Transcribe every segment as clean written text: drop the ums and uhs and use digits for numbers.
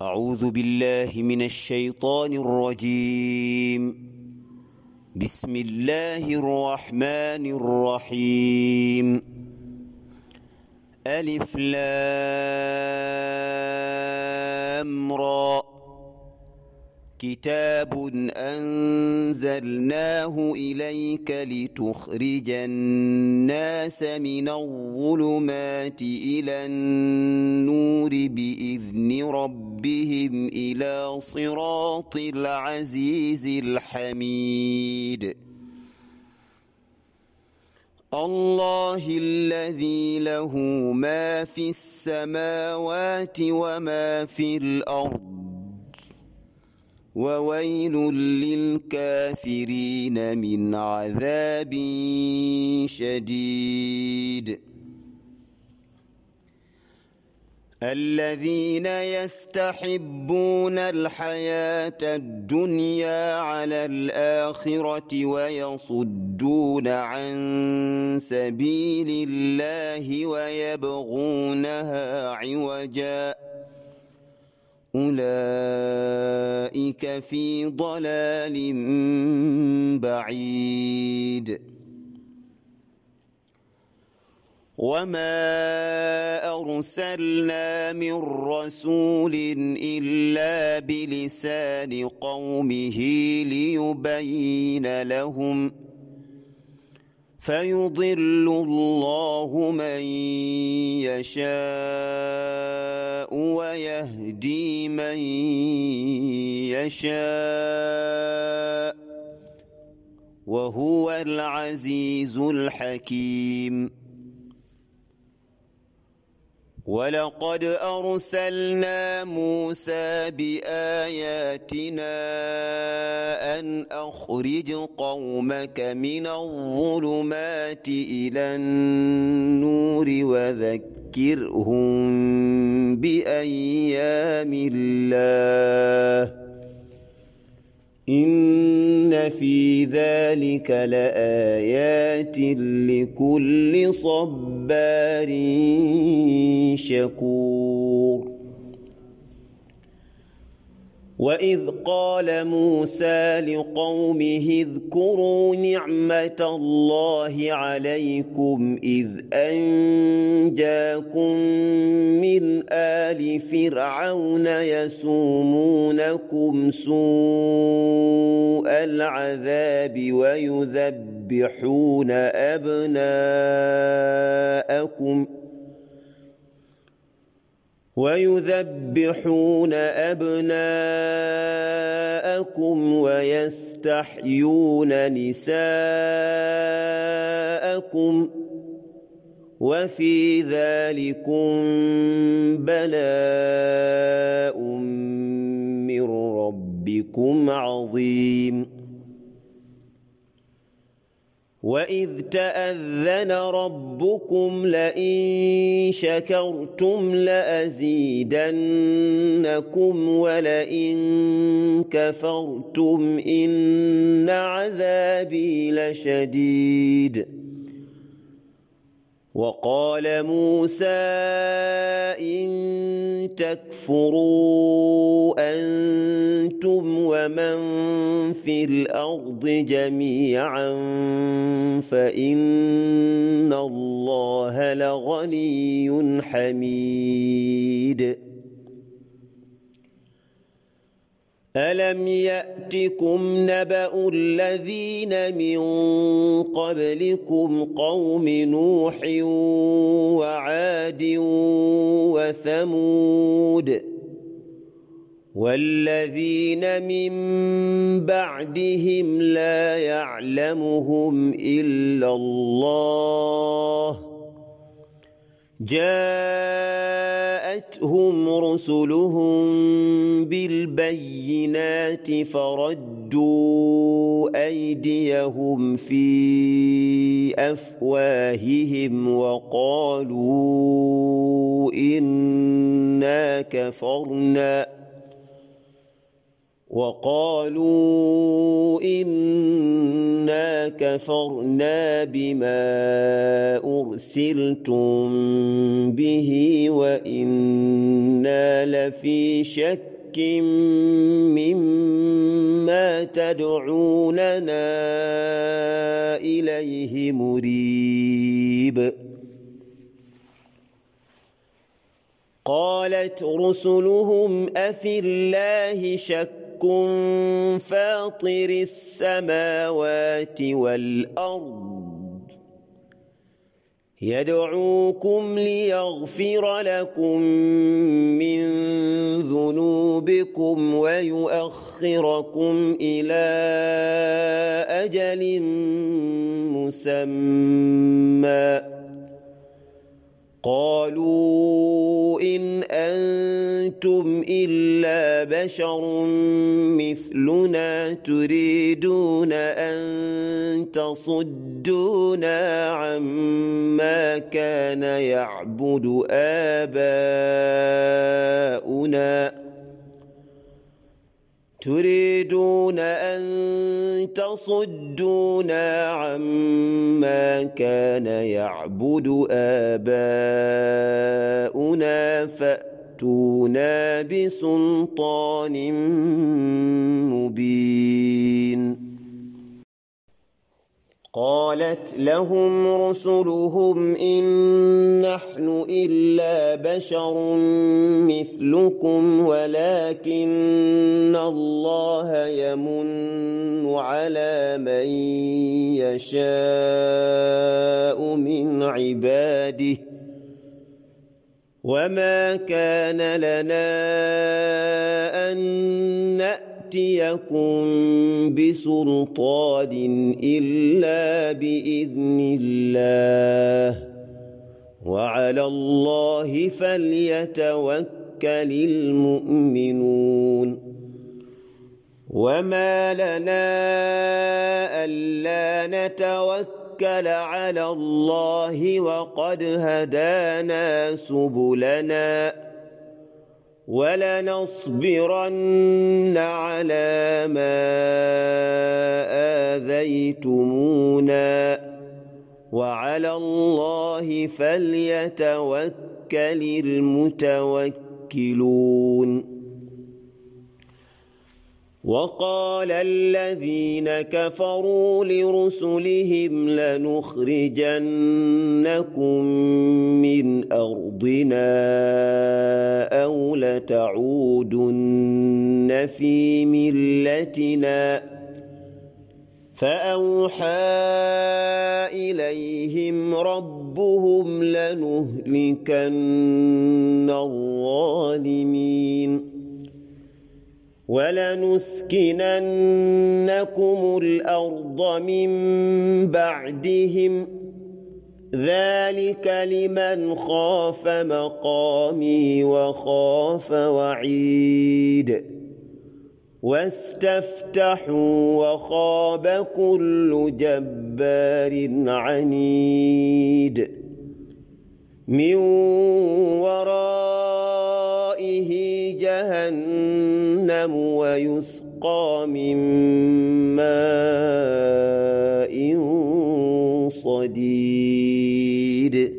أعوذ بالله من الشيطان الرجيم. بسم الله الرحمن الرحيم. ألف لام را. كتاب أنزلناه إليك لتخرج الناس من الظلمات إلى النور بإذن ربهم إلى صراط العزيز الحميد. الله الذي له ما في السماوات وما في الأرض، وويل للكافرين من عذاب شديد. الذين يستحبون الحياة الدنيا على الآخرة ويصدون عن سبيل الله ويبغونها عوجا، أولئك في ضلال بعيد. وما أرسلنا من رسول إلا بلسان قومه ليبين لهم، فيضل الله من يشاء ويهدي من يشاء، وهو العزيز الحكيم. ولقد أرسلنا موسى بآياتنا أن أخرج قومك من الظلمات إلى النور وذكرهم بأيام الله، إن في ذلك لآيات لكل صبار شكور. وإذ قال موسى لقومه اذكروا نعمة الله عليكم إذ أنجاكم من آل فرعون يسومونكم سوء العذاب ويذبحون أبناءكم ويستحيون نساءكم، وفي ذلكم بلاء من ربكم عظيم. وإذ تأذن ربكم لئن شكرتم لأزيدنكم ولئن كفرتم إن عذابي لشديد. وقال موسى إن تكفروا أنتم ومن في الأرض جميعا فإن الله لغني حميد. ألم يأتكم نبأ الذين من قبلكم قوم نوح وعاد وثمود والذين من بعدهم لا يعلمهم إلا الله، جاءتهم رسلهم بالبينات فردوا أيديهم في أفواههم وقالوا إنا كفرنا بما أرسلتم به وإنا لفي شك شك مما تدعوننا إليه مريب قالت رسلهم أفي الله شك فاطر السماوات والأرض يدعوكم ليغفر لكم من ذنوبكم ويؤخركم إلى أجل مسمى قالوا إن أنتم إلا بشر مثلنا تريدون أن تصدونا عما كان يعبد آباؤنا فأتونا بسلطان مبين قالت لهم رسلهم إن نحن إلا بشر مثلكم ولكن الله يمن على من يشاء من عباده وما كان لنا أن نأتيكم بسلطان إلا بإذن الله وعلى الله فليتوكل المؤمنون وما لنا ألا نتوكل على الله وقد هدانا سبلنا ولنصبرن على ما آذيتمونا وعلى الله فليتوكل المتوكلون وقال الذين كفروا لرسلهم لنخرجنكم من أرضنا أو لتعودن في ملتنا فأوحى إليهم ربهم لنهلكن الظالمين ولنسكننكم الأرض من بعدهم ذلك لمن خاف مقامي وخاف وعيد واستفتحوا وخاب كل جبار عنيد من ورائه جهنم ويسقى من ماء صديد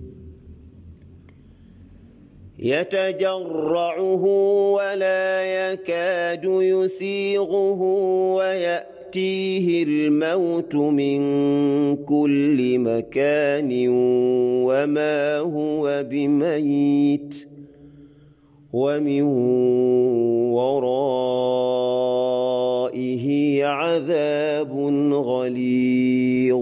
يتجرعه ولا يكاد يسيغه ويأتيه الموت من كل مكان وما هو بميت ومن ورائه عذاب غليظ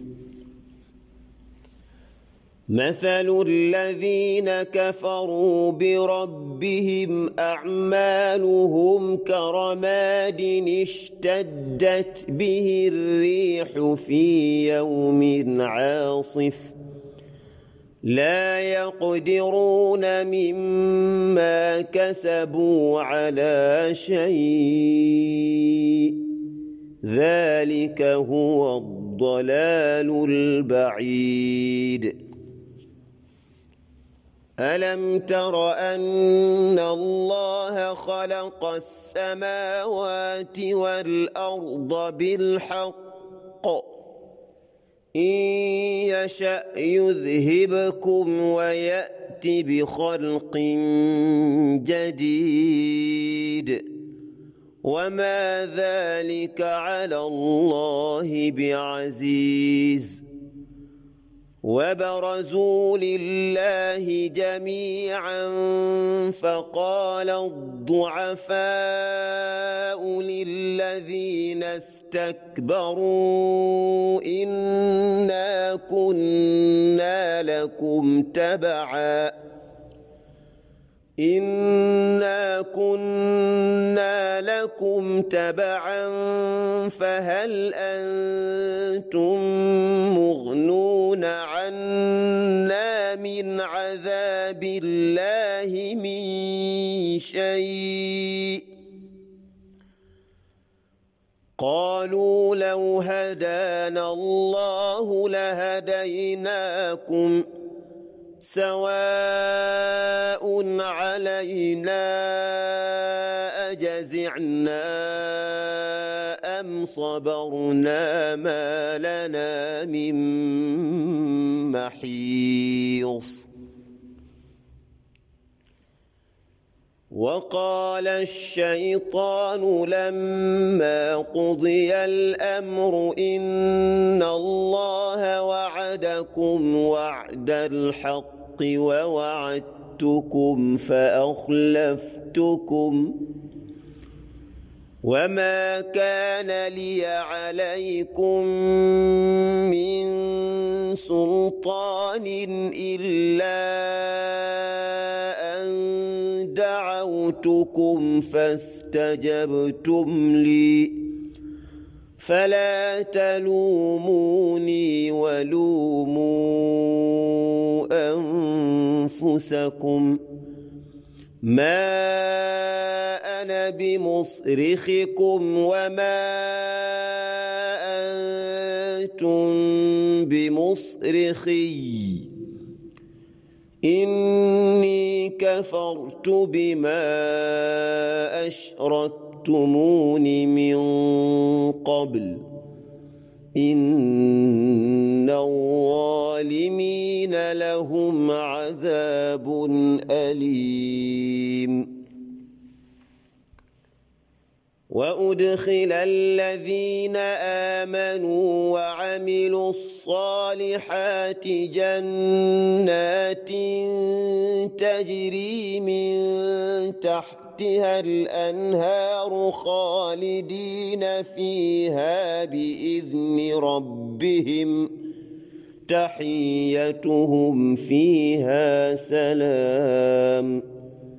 مثل الذين كفروا بربهم أعمالهم كرماد اشتدت به الريح في يوم عاصف لا يقدرون مما كسبوا على شيء ذلك هو الضلال البعيد ألم تر أن الله خلق السماوات والأرض بالحق إن يشأ يذهبكم ويأتي فأت بخلق جديد وما ذلك على الله بعزيز وبرزوا لله جميعا فقال الضعفاء للذين استكبروا إنا كنا لكم تبعا فهل أنتم مغنون عنا من عذاب الله من شيء قالوا لو هدانا الله لهديناكم سواء علينا أجزعنا أم صبرنا ما لنا من محيص وقال الشيطان لما قضي الأمر إن الله وعدكم وعد الحق ووعدتكم فأخلفتكم وما كان لي عليكم من سلطان إلا أن دعوتكم فاستجبتم لي فلا تلوموني ولوموا أنفسكم ما أنا بمصرخكم وما أنتم بمصرخي إني كفرت بما أشركتمون من قبل إن الظالمين لهم عذاب أليم وأدخل الذين آمنوا وعملوا الصالحات جنات تجري من تحتها الأنهار خالدين فيها بإذن ربهم تحيتهم فيها سلام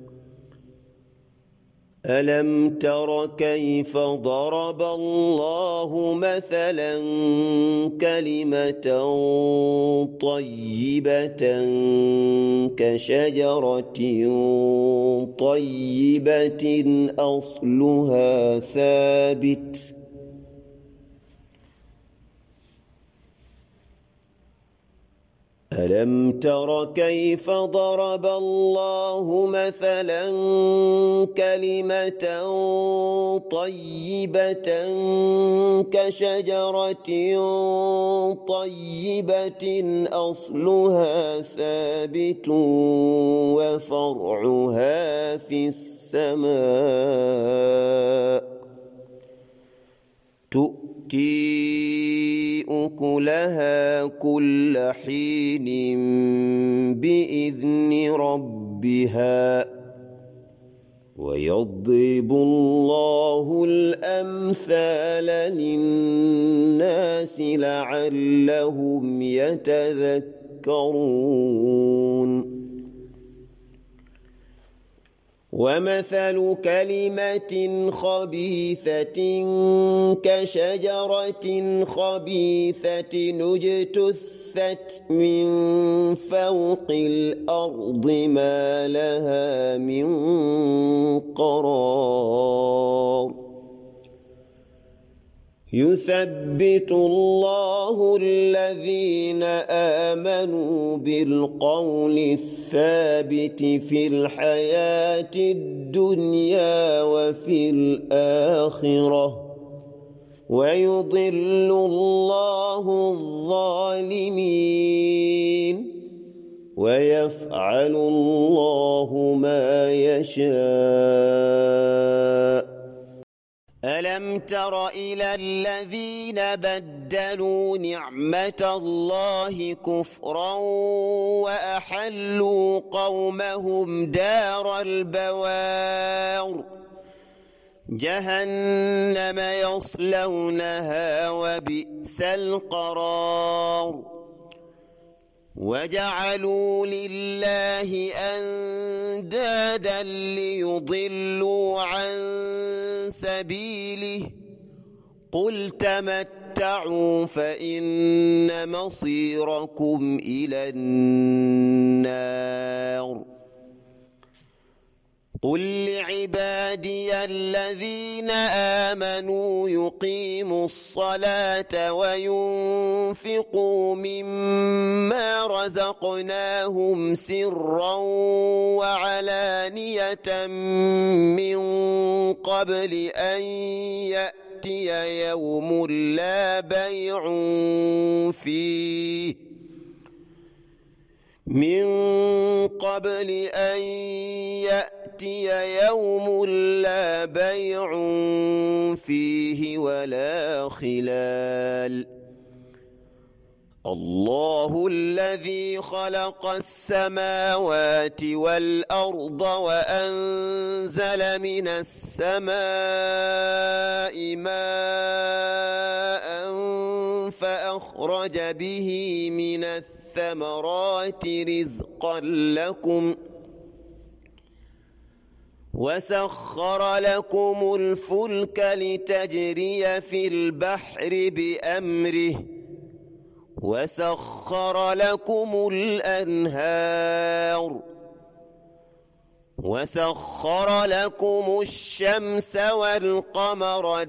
ألم تر كيف ضرب الله مثلا كلمة طيبة كشجرة طيبة أصلها ثابت ألم تر كيف ضرب الله مثلا كلمة طيبة كشجرة طيبة أصلها ثابت وفرعها في السماء تؤتي أكلها كل حين بإذن ربها ويضرب الله الأمثال للناس لعلهم يتذكرون ومثل كلمة خبيثة كشجرة خبيثة اجتثت من فوق الأرض ما لها من قرار يثبت الله الذين آمنوا بالقول الثابت في الحياة الدنيا وفي الآخرة ويضل الله الظالمين ويفعل الله ما يشاء. ألم تر إلى الذين بدلوا نعمة الله كفرا وأحلوا قومهم دار البوار جهنم يصلونها وبئس القرار. وجعلوا لله أندادا ليضلوا عن سبيله قل تمتعوا فإن مصيركم إلى النار. قل لعبادي الذين آمنوا يقيموا الصلاة وينفقوا مما رزقناهم سرا وعلانية من قبل أن يأتي يوم لا بيع فيه يوم لا بيع فيه ولا خلال. الله الذي خلق السماوات والأرض وأنزل من السماء ماء فأخرج به من الثمرات رزقا لكم وسخر لكم الفلك لتجري في البحر بأمره وسخر لكم الأنهار وسخر لكم الشمس والقمر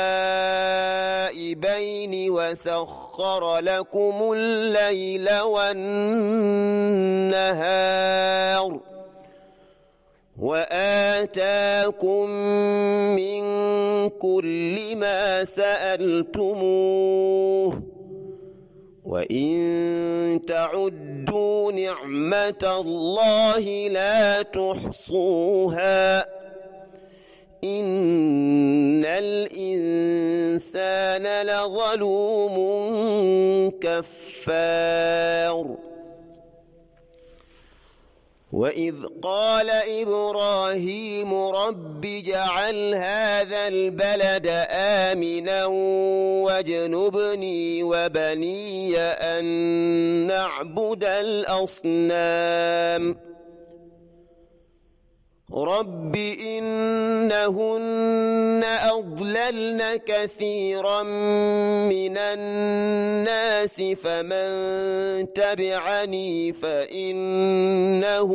دائبين وسخر لكم الليل والنهار وآتاكم من كل ما سألتموه وإن تعدوا نعمة الله لا تحصوها إن الإنسان لظلوم كفار. وإذ قال إبراهيم رب اجعل هذا البلد آمنا واجنبني وبني أن نعبد الأصنام رب إنهن أضللن كثيرا من الناس فمن تبعني فإنه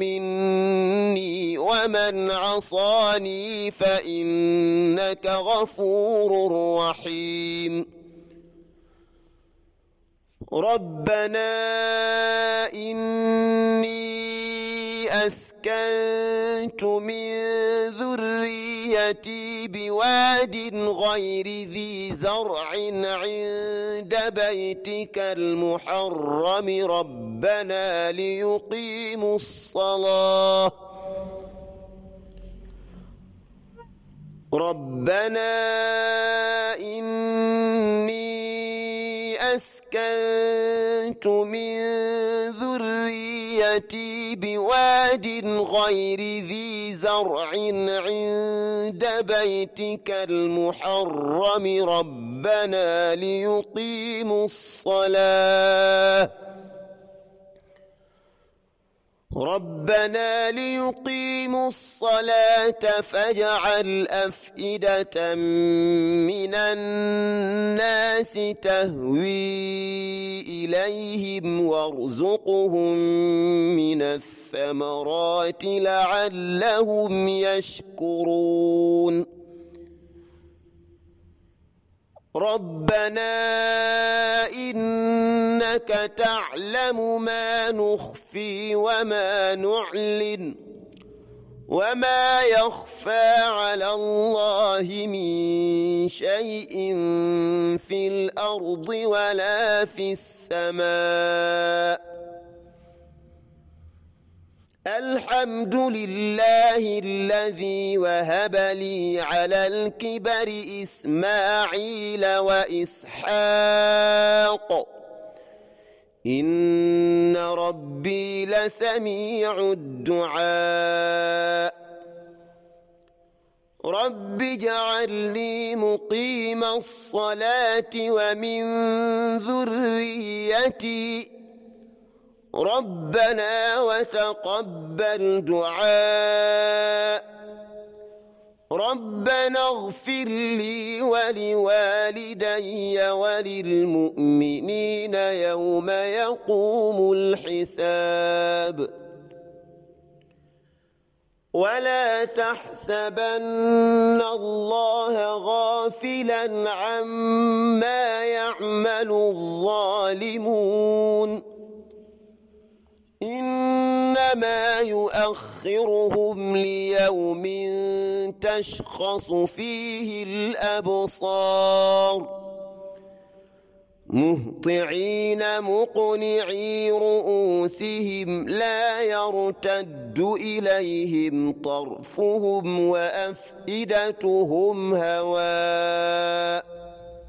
مني ومن عصاني فإنك غفور رحيم. ربنا إني أسكنت من ذريتي بواد غير ذي زرع عند بيتك المحرم ربنا ليقيموا الصلاة ربنا إني أسكنت من ذريتي بواد غير ذي زرع عند بيتك المحرم ربنا ليقيموا الصلاة فاجعل أفئدة من الناس تهوي إليهم وارزقهم من الثمرات لعلهم يشكرون. ربنا إنك تعلم ما نخفي وما نعلن وما يخفى على الله من شيء في الأرض ولا في السماء الحمد لله الذي وهب لي على الكبر إسماعيل وإسحاق إن ربي لسميع الدعاء رب اجعلني مقيم الصلاة ومن ذريتي ربنا وتقبل دعاء ربنا اغفر لي ولوالدي وللمؤمنين يوم يقوم الحساب ولا تحسبن الله غافلا عما يعمل الظالمون إنما يؤخرهم ليوم تشخص فيه الأبصار مهطعين مقنعي رؤوسهم لا يرتد إليهم طرفهم وأفئدتهم هواء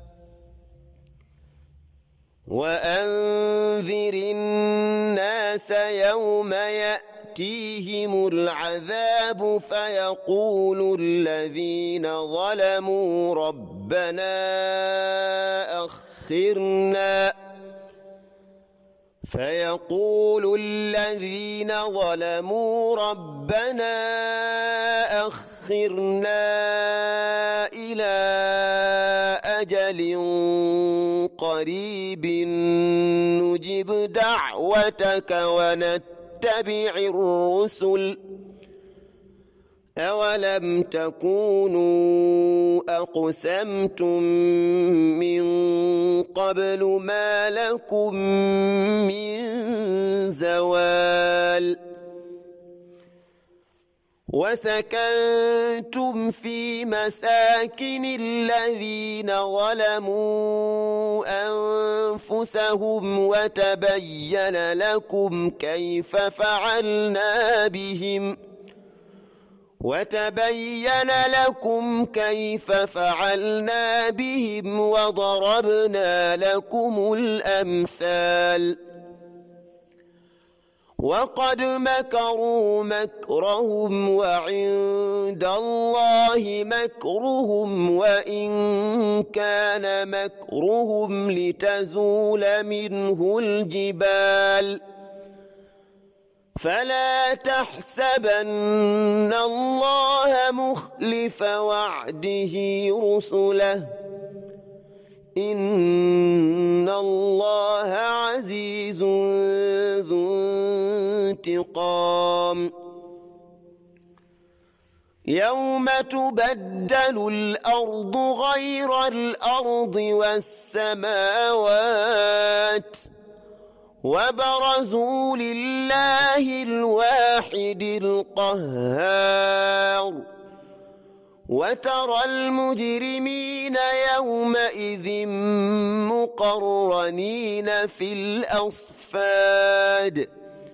وأنذر الناس يوم يأتيهم العذاب فيقول الذين ظلموا ربنا أخرنا إلى أجل قريب نجب دعوتك ونتبع الرسل أولم تكونوا أقسمتم من قبل ما لكم من زوال وسكنتم في مساكن الذين ظلموا أنفسهم وتبين لكم كيف فعلنا بهم وضربنا لكم الأمثال وقد مكروا مكرهم وعند الله مكرهم وإن كان مكرهم لتزول منه الجبال فلا تحسبن الله مخلف وعده رسله إن الله عزيز ذو انتقام يوم تبدل الأرض غير الأرض والسماوات وبرزوا لله الواحد القهار وترى المجرمين يومئذ مقرنين في الأصفاد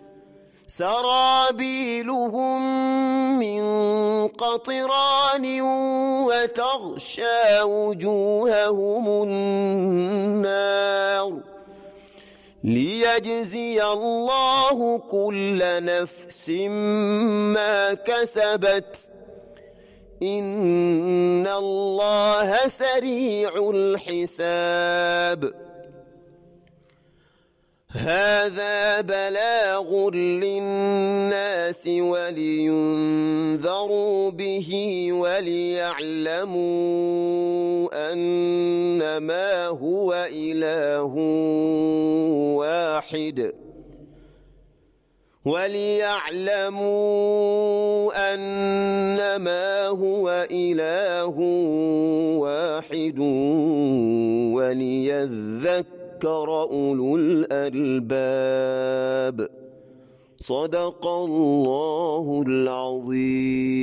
سرابيلهم من قطران وتغشى وجوههم النار ليجزي الله كل نفس ما كسبت إن الله سريع الحساب هذا بلاغ للناس ولينذروا به وليعلموا أنما هو إله واحد وليذكر أولو الألباب صدق الله العظيم.